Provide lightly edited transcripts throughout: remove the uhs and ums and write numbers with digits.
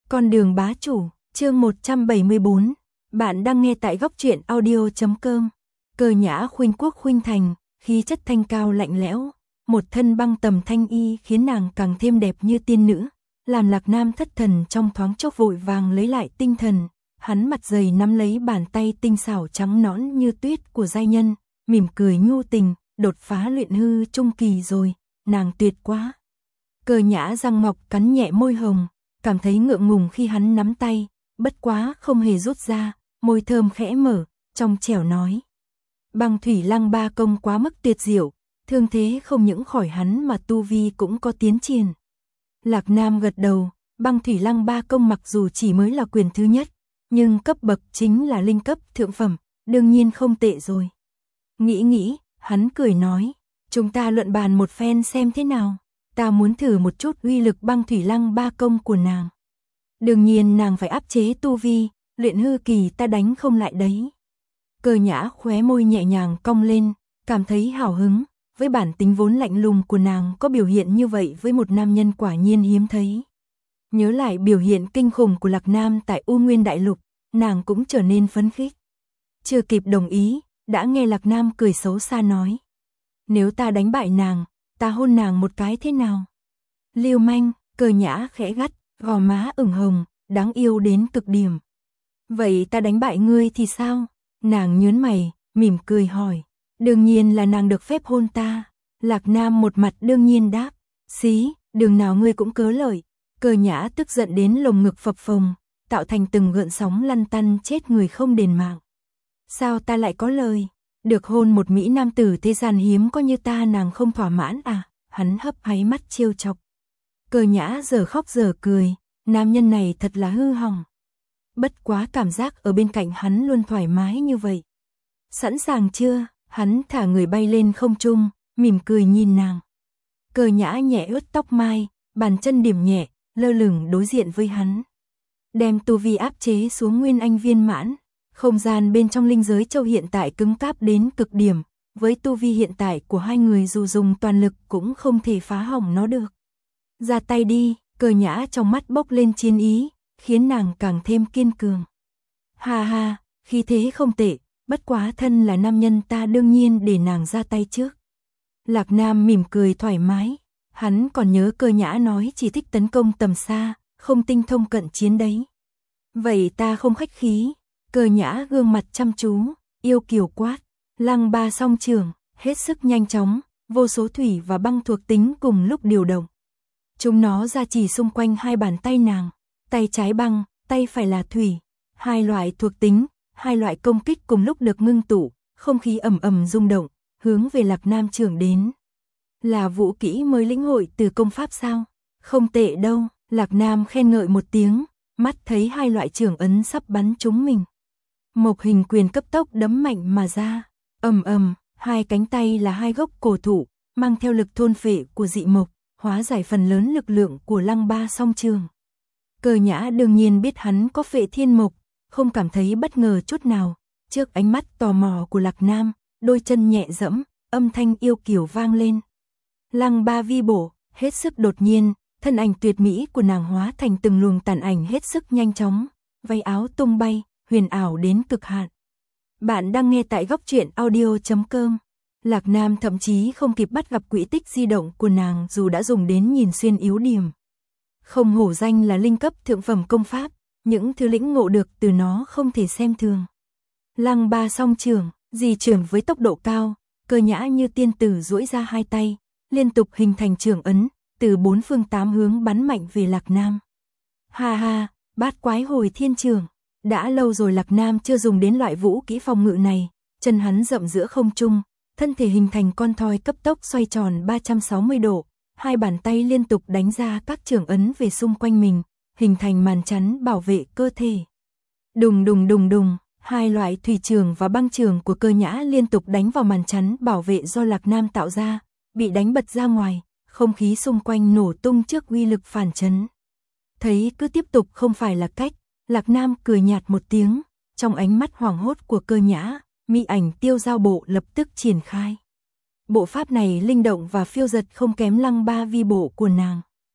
Con đường bá chủ, chương 174. Bạn đang nghe tại góc truyện audio.com. Cơ nhã khuynh quốc khuynh thành, khí chất thanh cao lạnh lẽo, một thân băng tầm thanh y khiến nàng càng thêm đẹp như tiên nữ, làm Lạc Nam thất thần trong thoáng chốc vội vàng lấy lại tinh thần. Hắn mặt dày nắm lấy bàn tay tinh xảo trắng nõn như tuyết của giai nhân, mỉm cười nhu tình, đột phá luyện hư trung kỳ rồi, nàng tuyệt quá. Cơ nhã răng mọc cắn nhẹ môi hồng, cảm thấy ngượng ngùng khi hắn nắm tay, bất quá không hề rút ra, môi thơm khẽ mở, trong trẻo nói. Băng thủy lăng ba công quá mức tuyệt diệu, thương thế không những khỏi hắn mà tu vi cũng có tiến triển. Lạc Nam gật đầu, băng thủy lăng ba công mặc dù chỉ mới là quyền thứ nhất, nhưng cấp bậc chính là linh cấp thượng phẩm, đương nhiên không tệ rồi. Nghĩ, hắn cười nói, chúng ta luận bàn một phen xem thế nào. Ta muốn thử một chút uy lực băng thủy lăng ba công của nàng. Đương nhiên nàng phải áp chế tu vi, luyện hư kỳ ta đánh không lại đấy. Cơ nhã khóe môi nhẹ nhàng cong lên, cảm thấy hào hứng, với bản tính vốn lạnh lùng của nàng có biểu hiện như vậy với một nam nhân quả nhiên hiếm thấy. Nhớ lại biểu hiện kinh khủng của Lạc Nam tại U Nguyên Đại Lục, nàng cũng trở nên phấn khích. Chưa kịp đồng ý, đã nghe Lạc Nam cười xấu xa nói. Nếu ta đánh bại nàng, ta hôn nàng một cái thế nào? Lưu manh, cơ nhã khẽ gắt, gò má ửng hồng, đáng yêu đến cực điểm. Vậy ta đánh bại ngươi thì sao? Nàng nhớn mày, mỉm cười hỏi. Đương nhiên là nàng được phép hôn ta. Lạc Nam một mặt đương nhiên đáp. Xí, đường nào ngươi cũng cớ lời. Cơ nhã tức giận đến lồng ngực phập phồng, tạo thành từng gợn sóng lăn tăn chết người không đền mạng. Sao ta lại có lời? Được hôn một mỹ nam tử thế gian hiếm có như ta nàng không thỏa mãn à? Hắn hấp háy mắt trêu chọc. Cơ nhã giờ khóc giờ cười, nam nhân này thật là hư hỏng. Bất quá cảm giác ở bên cạnh hắn luôn thoải mái như vậy. Sẵn sàng chưa? Hắn thả người bay lên không trung, mỉm cười nhìn nàng. Cơ nhã nhẹ ướt tóc mai, bàn chân điểm nhẹ, lơ lửng đối diện với hắn. Đem tu vi áp chế xuống nguyên anh viên mãn. Không gian bên trong linh giới châu hiện tại cứng cáp đến cực điểm, với tu vi hiện tại của hai người dù dùng toàn lực cũng không thể phá hỏng nó được. Ra tay đi, cơ nhã trong mắt bốc lên chiến ý, khiến nàng càng thêm kiên cường. Ha ha, khí thế không tệ, bất quá thân là nam nhân ta đương nhiên để nàng ra tay trước. Lạc Nam mỉm cười thoải mái, hắn còn nhớ cơ nhã nói chỉ thích tấn công tầm xa, không tinh thông cận chiến đấy. Vậy ta không khách khí. Cơ nhã gương mặt chăm chú, yêu kiều quát, lăng ba song trường, hết sức nhanh chóng, vô số thủy và băng thuộc tính cùng lúc điều động. Chúng nó ra chỉ xung quanh hai bàn tay nàng, tay trái băng, tay phải là thủy, hai loại thuộc tính, hai loại công kích cùng lúc được ngưng tụ, không khí ầm ầm rung động, hướng về Lạc Nam trưởng đến. Là vũ kỹ mới lĩnh hội từ công pháp sao? Không tệ đâu, Lạc Nam khen ngợi một tiếng, mắt thấy hai loại trưởng ấn sắp bắn trúng mình. Mộc hình quyền cấp tốc đấm mạnh mà ra, ầm ầm, hai cánh tay là hai gốc cổ thụ, mang theo lực thôn phệ của dị mộc, hóa giải phần lớn lực lượng của lăng ba song trường. Cơ nhã đương nhiên biết hắn có phệ thiên mộc, không cảm thấy bất ngờ chút nào, trước ánh mắt tò mò của Lạc Nam, đôi chân nhẹ dẫm, âm thanh yêu kiều vang lên. Lăng ba vi bổ, hết sức đột nhiên, thân ảnh tuyệt mỹ của nàng hóa thành từng luồng tàn ảnh hết sức nhanh chóng, váy áo tung bay, huyền ảo đến cực hạn. Bạn đang nghe tại góc truyện audio.com. Lạc Nam thậm chí không kịp bắt gặp quỹ tích di động của nàng dù đã dùng đến nhìn xuyên yếu điểm. Không hổ danh là linh cấp thượng phẩm công pháp, những thứ lĩnh ngộ được từ nó không thể xem thường. Lăng ba song trường, di chuyển với tốc độ cao, cơ nhã như tiên tử duỗi ra hai tay, liên tục hình thành trường ấn, từ bốn phương tám hướng bắn mạnh về Lạc Nam. Ha ha, bát quái hồi thiên trường. Đã lâu rồi Lạc Nam chưa dùng đến loại vũ kỹ phòng ngự này, chân hắn rậm giữa không trung, thân thể hình thành con thoi cấp tốc xoay tròn 360 độ, hai bàn tay liên tục đánh ra các trường ấn về xung quanh mình, hình thành màn chắn bảo vệ cơ thể. Đùng đùng đùng đùng, hai loại thủy trường và băng trường của cơ nhã liên tục đánh vào màn chắn bảo vệ do Lạc Nam tạo ra, bị đánh bật ra ngoài, không khí xung quanh nổ tung trước uy lực phản chấn. Thấy cứ tiếp tục không phải là cách, Lạc Nam cười nhạt một tiếng, trong ánh mắt hoảng hốt của cơ nhã, mỹ ảnh tiêu giao bộ lập tức triển khai. Bộ pháp này linh động và phiêu dật không kém lăng ba vi bộ của nàng.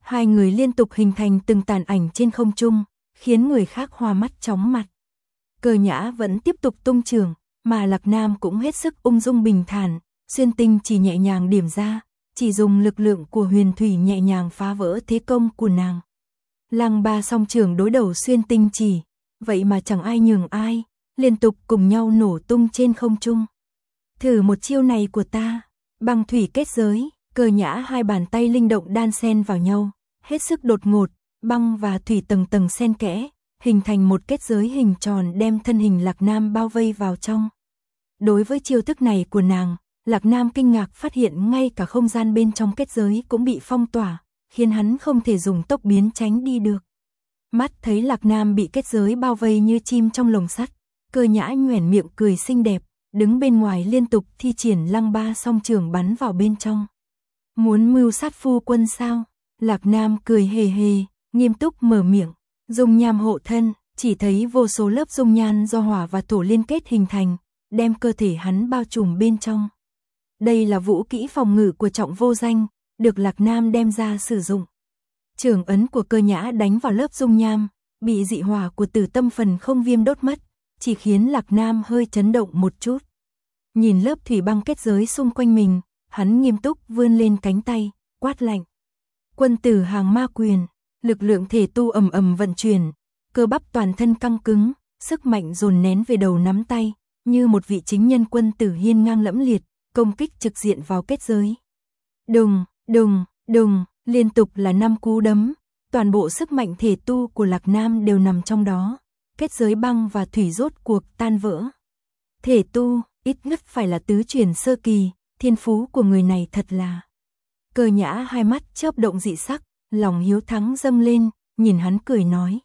Hai người liên tục hình thành từng tàn ảnh trên không trung, khiến người khác hoa mắt chóng mặt. Cơ Nhã vẫn tiếp tục tung trường, mà Lạc Nam cũng hết sức ung dung bình thản, xuyên tinh chỉ nhẹ nhàng điểm ra, chỉ dùng lực lượng của huyền thủy nhẹ nhàng phá vỡ thế công của nàng. Lăng Ba song trường đối đầu xuyên tinh chỉ, vậy mà chẳng ai nhường ai, liên tục cùng nhau nổ tung trên không trung. Thử một chiêu này của ta, băng thủy kết giới. Cơ Nhã hai bàn tay linh động đan xen vào nhau, hết sức đột ngột, băng và thủy tầng tầng xen kẽ, hình thành một kết giới hình tròn đem thân hình Lạc Nam bao vây vào trong. Đối với chiêu thức này của nàng, Lạc Nam kinh ngạc phát hiện ngay cả không gian bên trong kết giới cũng bị phong tỏa, khiến hắn không thể dùng tốc biến tránh đi được. Mắt thấy Lạc Nam bị kết giới bao vây như chim trong lồng sắt, Cơ Nhã nhoẻn miệng cười xinh đẹp, đứng bên ngoài liên tục thi triển Lăng Ba song trường bắn vào bên trong. Muốn mưu sát phu quân sao? Lạc Nam cười hề hề, nghiêm túc mở miệng. Dung nham hộ thân, chỉ thấy vô số lớp dung nhan do hỏa và thổ liên kết hình thành, đem cơ thể hắn bao trùm bên trong. Đây là vũ kỹ phòng ngự của Trọng Vô Danh, được Lạc Nam đem ra sử dụng. Trường ấn của Cơ Nhã đánh vào lớp dung nham, bị dị hỏa của Tử Tâm Phần Không Viêm đốt mất, chỉ khiến Lạc Nam hơi chấn động một chút. Nhìn lớp thủy băng kết giới xung quanh mình, hắn nghiêm túc vươn lên cánh tay, quát lạnh. Quân tử hàng ma quyền, lực lượng thể tu ầm ầm vận chuyển, cơ bắp toàn thân căng cứng, sức mạnh dồn nén về đầu nắm tay, như một vị chính nhân quân tử hiên ngang lẫm liệt, công kích trực diện vào kết giới. Đùng, đùng, đùng, liên tục là 5 cú đấm, toàn bộ sức mạnh thể tu của Lạc Nam đều nằm trong đó, kết giới băng và thủy rốt cuộc tan vỡ. Thể tu, ít nhất phải là tứ truyền sơ kỳ, thiên phú của người này thật là. Cơ Nhã hai mắt chớp động dị sắc, lòng hiếu thắng dâng lên, nhìn hắn cười nói.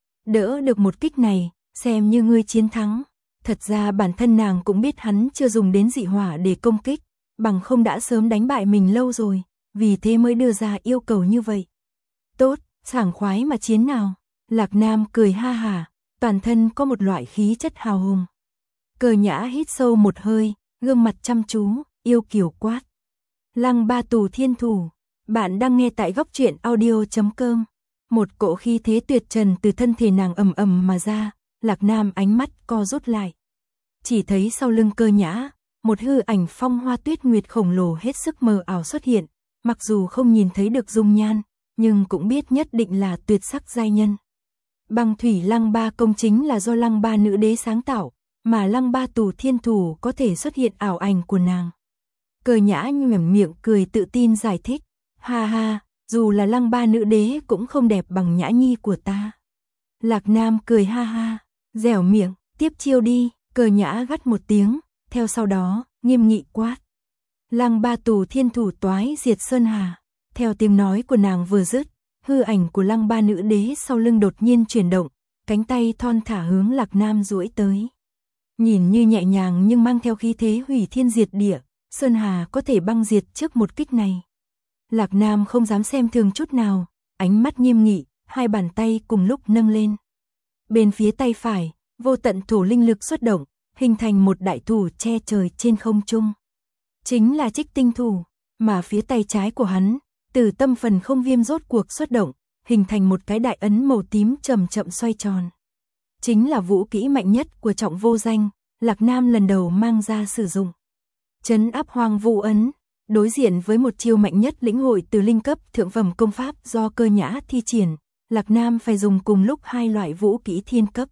Đỡ được một kích này, xem như ngươi chiến thắng. Thật ra bản thân nàng cũng biết hắn chưa dùng đến dị hỏa để công kích, bằng không đã sớm đánh bại mình lâu rồi, vì thế mới đưa ra yêu cầu như vậy. Tốt, sảng khoái mà chiến nào. Lạc Nam cười ha hả, toàn thân có một loại khí chất hào hùng. Cơ Nhã hít sâu một hơi, gương mặt chăm chú, yêu kiều quát. Lăng Ba Tù Thiên Thủ, bạn đang nghe tại góc truyện audio.com. Một cỗ khí thế tuyệt trần từ thân thể nàng ầm ầm mà ra, Lạc Nam ánh mắt co rút lại. Chỉ thấy sau lưng Cơ Nhã, một hư ảnh phong hoa tuyết nguyệt khổng lồ hết sức mờ ảo xuất hiện, mặc dù không nhìn thấy được dung nhan, nhưng cũng biết nhất định là tuyệt sắc giai nhân. Băng thủy Lăng Ba công chính là do Lăng Ba nữ đế sáng tạo, mà Lăng Ba Tù Thiên Thủ có thể xuất hiện ảo ảnh của nàng. Cơ Nhã nhoẻn miệng cười tự tin giải thích, ha ha, dù là Lăng Ba nữ đế cũng không đẹp bằng Nhã Nhi của ta. Lạc Nam cười ha ha, dẻo miệng, tiếp chiêu đi. Cơ Nhã gắt một tiếng, theo sau đó, nghiêm nghị quát. Lăng Ba Tù Thiên Thủ toái diệt sơn hà. Theo tiếng nói của nàng vừa dứt, hư ảnh của Lăng Ba nữ đế sau lưng đột nhiên chuyển động, cánh tay thon thả hướng Lạc Nam duỗi tới. Nhìn như nhẹ nhàng nhưng mang theo khí thế hủy thiên diệt địa, sơn hà có thể băng diệt trước một kích này. Lạc Nam không dám xem thường chút nào, ánh mắt nghiêm nghị, hai bàn tay cùng lúc nâng lên. Bên phía tay phải, vô tận thổ linh lực xuất động, hình thành một đại thủ che trời trên không trung. Chính là Trích Tinh Thủ, mà phía tay trái của hắn, Tử Tâm Phần Không Viêm rốt cuộc xuất động, hình thành một cái đại ấn màu tím chậm chậm xoay tròn. Chính là vũ kỹ mạnh nhất của Trọng Vô Danh, Lạc Nam lần đầu mang ra sử dụng. Trấn áp hoang vu ấn, đối diện với một chiêu mạnh nhất lĩnh hội từ linh cấp thượng phẩm công pháp do Cơ Nhã thi triển, Lạc Nam phải dùng cùng lúc hai loại vũ kỹ thiên cấp.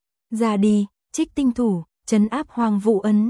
Ra đi, Trích Tinh Thủ, trấn áp hoang vu ấn.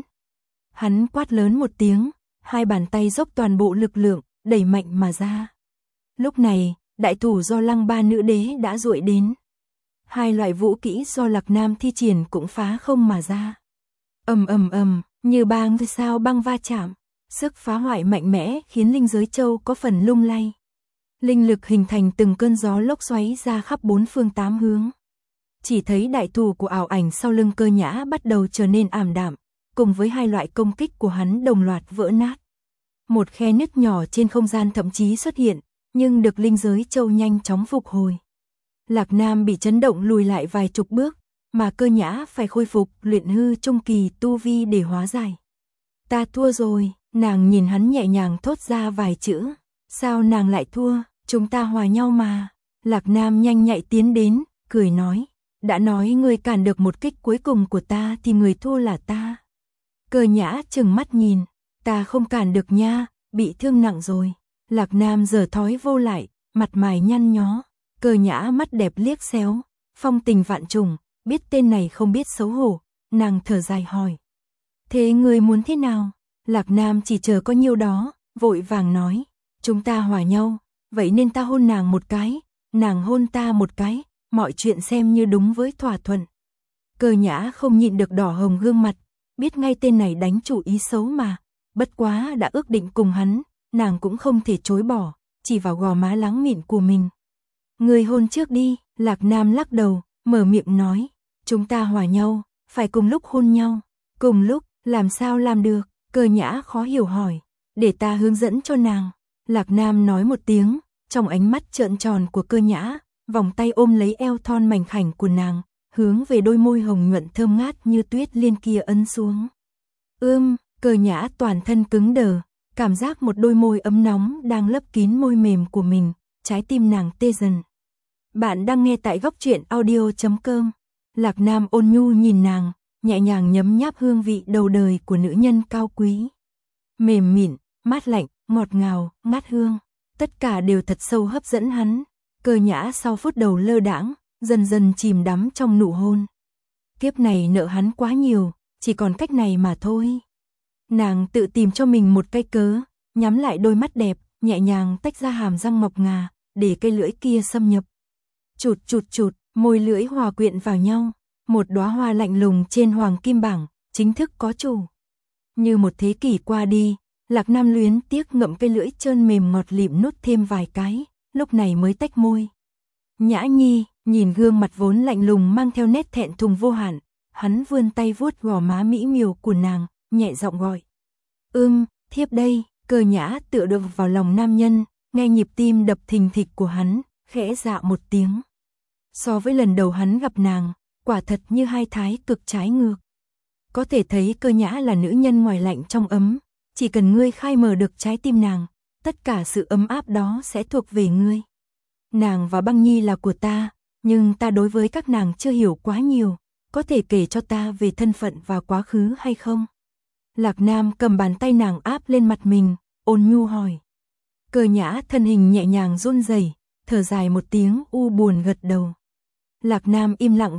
Hắn quát lớn một tiếng, hai bàn tay dốc toàn bộ lực lượng, đẩy mạnh mà ra. Lúc này, đại thủ do Lăng Ba nữ đế đã duỗi đến. Hai loại vũ kỹ do Lạc Nam thi triển cũng phá không mà ra. Ầm ầm ầm, như bang sao băng va chạm, sức phá hoại mạnh mẽ khiến linh giới châu có phần lung lay. Linh lực hình thành từng cơn gió lốc xoáy ra khắp bốn phương tám hướng. Chỉ thấy đại thủ của ảo ảnh sau lưng Cơ Nhã bắt đầu trở nên ảm đạm, cùng với hai loại công kích của hắn đồng loạt vỡ nát. Một khe nứt nhỏ trên không gian thậm chí xuất hiện, nhưng được linh giới châu nhanh chóng phục hồi. Lạc Nam bị chấn động lùi lại vài chục bước, mà Cơ Nhã phải khôi phục luyện hư trung kỳ tu vi để hóa giải. Ta thua rồi, nàng nhìn hắn nhẹ nhàng thốt ra vài chữ. Sao nàng lại thua? Chúng ta hòa nhau mà. Lạc Nam nhanh nhạy tiến đến, cười nói. Đã nói ngươi cản được một kích cuối cùng của ta thì người thua là ta. Cơ Nhã trừng mắt nhìn. Ta không cản được nha, bị thương nặng rồi. Lạc Nam giở thói vô lại, mặt mày nhăn nhó. Cơ Nhã mắt đẹp liếc xéo, phong tình vạn trùng, biết tên này không biết xấu hổ, nàng thở dài hỏi. Thế ngươi muốn thế nào? Lạc Nam chỉ chờ có nhiêu đó, vội vàng nói. Chúng ta hòa nhau, vậy nên ta hôn nàng một cái, nàng hôn ta một cái, mọi chuyện xem như đúng với thỏa thuận. Cơ Nhã không nhịn được đỏ hồng gương mặt, biết ngay tên này đánh chủ ý xấu mà, bất quá đã ước định cùng hắn, nàng cũng không thể chối bỏ, chỉ vào gò má láng mịn của mình. Người hôn trước đi, Lạc Nam lắc đầu, mở miệng nói, chúng ta hòa nhau, phải cùng lúc hôn nhau. Cùng lúc, làm sao làm được? Cơ Nhã khó hiểu hỏi, để ta hướng dẫn cho nàng. Lạc Nam nói một tiếng, trong ánh mắt trợn tròn của Cơ Nhã, vòng tay ôm lấy eo thon mảnh khảnh của nàng, hướng về đôi môi hồng nhuận thơm ngát như tuyết liên kia ấn xuống. Cơ Nhã toàn thân cứng đờ, cảm giác một đôi môi ấm nóng đang lấp kín môi mềm của mình, trái tim nàng tê dần. Bạn đang nghe tại góc truyện audio.com. Lạc Nam ôn nhu nhìn nàng, nhẹ nhàng nhấm nháp hương vị đầu đời của nữ nhân cao quý. Mềm mịn, mát lạnh, ngọt ngào, ngát hương, tất cả đều thật sâu hấp dẫn hắn. Cơ Nhã sau phút đầu lơ đãng, dần dần chìm đắm trong nụ hôn. Kiếp này nợ hắn quá nhiều, chỉ còn cách này mà thôi. Nàng tự tìm cho mình một cái cớ, nhắm lại đôi mắt đẹp, nhẹ nhàng tách ra hàm răng mọc ngà, để cây lưỡi kia xâm nhập. Chụt, môi lưỡi hòa quyện vào nhau, một đóa hoa lạnh lùng trên hoàng kim bảng, chính thức có chủ. Như một thế kỷ qua đi, Lạc Nam luyến tiếc ngậm cây lưỡi trơn mềm ngọt lịm nuốt thêm vài cái, lúc này mới tách môi. Nhã Nhi, nhìn gương mặt vốn lạnh lùng mang theo nét thẹn thùng vô hạn, hắn vươn tay vuốt gò má mỹ miều của nàng, nhẹ giọng gọi. Thiếp đây. Cơ Nhã tựa được vào lòng nam nhân, nghe nhịp tim đập thình thịch của hắn, khẽ dạ một tiếng. So với lần đầu hắn gặp nàng, quả thật như hai thái cực trái ngược. Có thể thấy Cơ Nhã là nữ nhân ngoài lạnh trong ấm, chỉ cần ngươi khai mở được trái tim nàng, tất cả sự ấm áp đó sẽ thuộc về ngươi. Nàng và Băng Nhi là của ta, nhưng ta đối với các nàng chưa hiểu quá nhiều, có thể kể cho ta về thân phận và quá khứ hay không? Lạc Nam cầm bàn tay nàng áp lên mặt mình, ôn nhu hỏi. Cơ Nhã thân hình nhẹ nhàng run rẩy, thở dài một tiếng u buồn gật đầu. Lạc Nam im lặng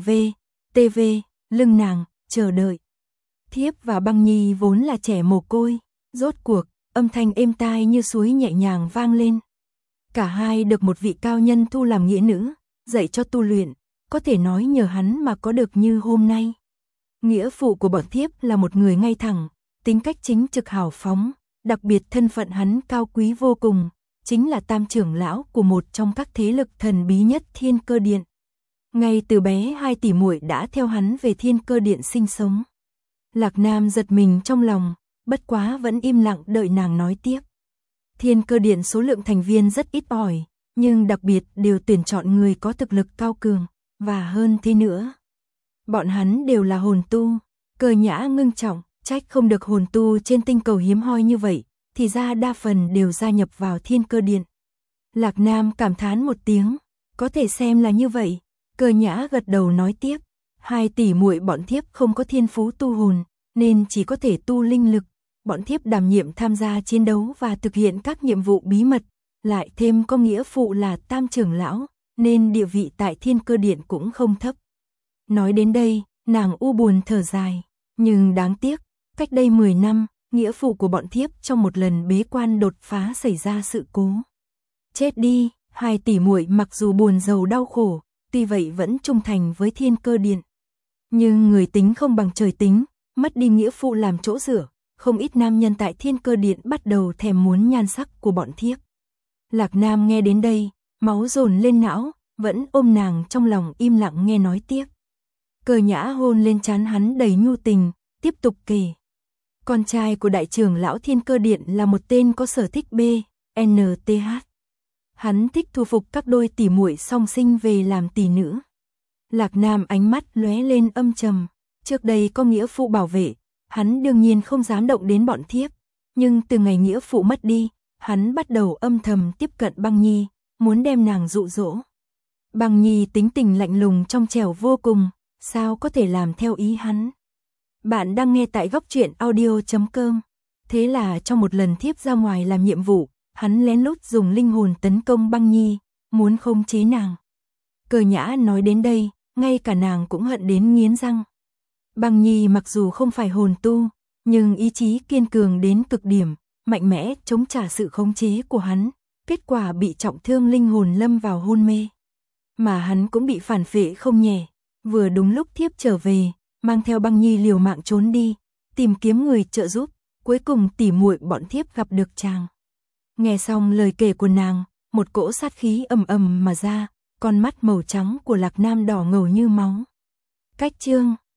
lưng nàng, chờ đợi. Thiếp và Băng Nhi vốn là trẻ mồ côi, rốt cuộc, âm thanh êm tai như suối nhẹ nhàng vang lên. Cả hai được một vị cao nhân thu làm nghĩa nữ, dạy cho tu luyện, có thể nói nhờ hắn mà có được như hôm nay. Nghĩa phụ của bọn thiếp là một người ngay thẳng, tính cách chính trực hào phóng, đặc biệt thân phận hắn cao quý vô cùng, chính là tam trưởng lão của một trong các thế lực thần bí nhất Thiên Cơ Điện. Ngay từ bé hai tỷ muội đã theo hắn về Thiên Cơ Điện sinh sống. Lạc Nam giật mình trong lòng, bất quá vẫn im lặng đợi nàng nói tiếp. Thiên Cơ Điện số lượng thành viên rất ít ỏi, nhưng đặc biệt đều tuyển chọn người có thực lực cao cường, và hơn thế nữa. Bọn hắn đều là hồn tu. Cơ Nhã ngưng trọng, trách không được hồn tu trên tinh cầu hiếm hoi như vậy, thì ra đa phần đều gia nhập vào Thiên Cơ Điện. Lạc Nam cảm thán một tiếng, có thể xem là như vậy. Cơ Nhã gật đầu nói tiếp, hai tỷ muội bọn thiếp không có thiên phú tu hồn, nên chỉ có thể tu linh lực. Bọn thiếp đảm nhiệm tham gia chiến đấu và thực hiện các nhiệm vụ bí mật, lại thêm có nghĩa phụ là tam trưởng lão, nên địa vị tại Thiên Cơ Điện cũng không thấp. Nói đến đây, nàng u buồn thở dài, nhưng đáng tiếc, cách đây 10 năm, nghĩa phụ của bọn thiếp trong một lần bế quan đột phá xảy ra sự cố. Chết đi, hai tỷ muội mặc dù buồn rầu đau khổ, tuy vậy vẫn trung thành với Thiên Cơ Điện. Nhưng người tính không bằng trời tính, mất đi nghĩa phụ làm chỗ dựa, không ít nam nhân tại Thiên Cơ Điện bắt đầu thèm muốn nhan sắc của bọn thiếp. Lạc Nam nghe đến đây, máu dồn lên não, vẫn ôm nàng trong lòng im lặng nghe nói tiếp. Cơ Nhã hôn lên trán hắn đầy nhu tình, tiếp tục kể. Con trai của đại trưởng lão Thiên Cơ Điện là một tên có sở thích BNTH. Hắn thích thu phục các đôi tỷ muội song sinh về làm tỷ nữ. Lạc Nam ánh mắt lóe lên âm trầm, trước đây có nghĩa phụ bảo vệ, hắn đương nhiên không dám động đến bọn thiếp, nhưng từ ngày nghĩa phụ mất đi, hắn bắt đầu âm thầm tiếp cận Băng Nhi, muốn đem nàng dụ dỗ. Băng Nhi tính tình lạnh lùng trong trẻo vô cùng, sao có thể làm theo ý hắn. Bạn đang nghe tại góc truyện audio.com. Thế là trong một lần Thiếp ra ngoài làm nhiệm vụ, hắn lén lút dùng linh hồn tấn công Băng Nhi, muốn khống chế nàng. Cơ Nhã nói đến đây, ngay cả nàng cũng hận đến nghiến răng. Băng Nhi mặc dù không phải hồn tu, nhưng ý chí kiên cường đến cực điểm, mạnh mẽ chống trả sự khống chế của hắn, kết quả bị trọng thương linh hồn lâm vào hôn mê. Mà hắn cũng bị phản phệ không nhẹ, vừa đúng lúc Thiếp trở về, mang theo Băng Nhi liều mạng trốn đi, tìm kiếm người trợ giúp, cuối cùng tỉ muội bọn Thiếp gặp được chàng. Nghe xong lời kể của nàng, một cỗ sát khí ầm ầm mà ra, con mắt màu trắng của Lạc Nam đỏ ngầu như máu. Cách chương